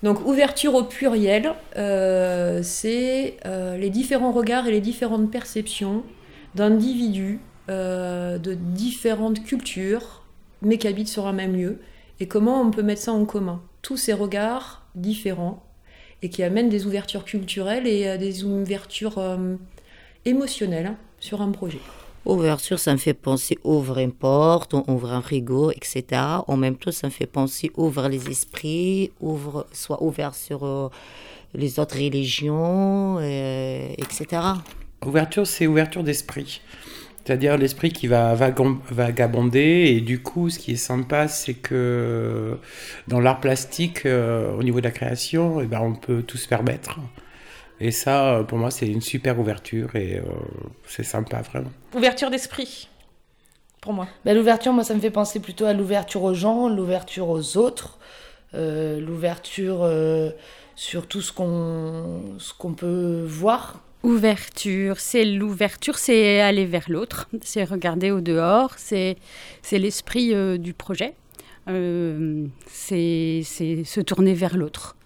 Donc ouverture au pluriel, c'est les différents regards et les différentes perceptions d'individus de différentes cultures, mais qui habitent sur un même lieu, et comment on peut mettre ça en commun. Tous ces regards différents, et qui amènent des ouvertures culturelles et des ouvertures émotionnelles sur un projet. Ouverture, ça me fait penser ouvre une porte, on ouvre un frigo, etc. En même temps, ça me fait penser ouvre les esprits, soit ouvert sur les autres religions, etc. Ouverture, c'est ouverture d'esprit. C'est-à-dire l'esprit qui va vagabonder. Et du coup, ce qui est sympa, c'est que dans l'art plastique, au niveau de la création, eh ben, on peut tout se permettre. Et ça, pour moi, c'est une super ouverture et c'est sympa, vraiment. Ouverture d'esprit, pour moi. L'ouverture, moi, ça me fait penser plutôt à l'ouverture aux gens, l'ouverture aux autres, l'ouverture sur tout ce qu'on peut voir. L'ouverture, c'est aller vers l'autre, c'est regarder au dehors, c'est l'esprit du projet, c'est se tourner vers l'autre.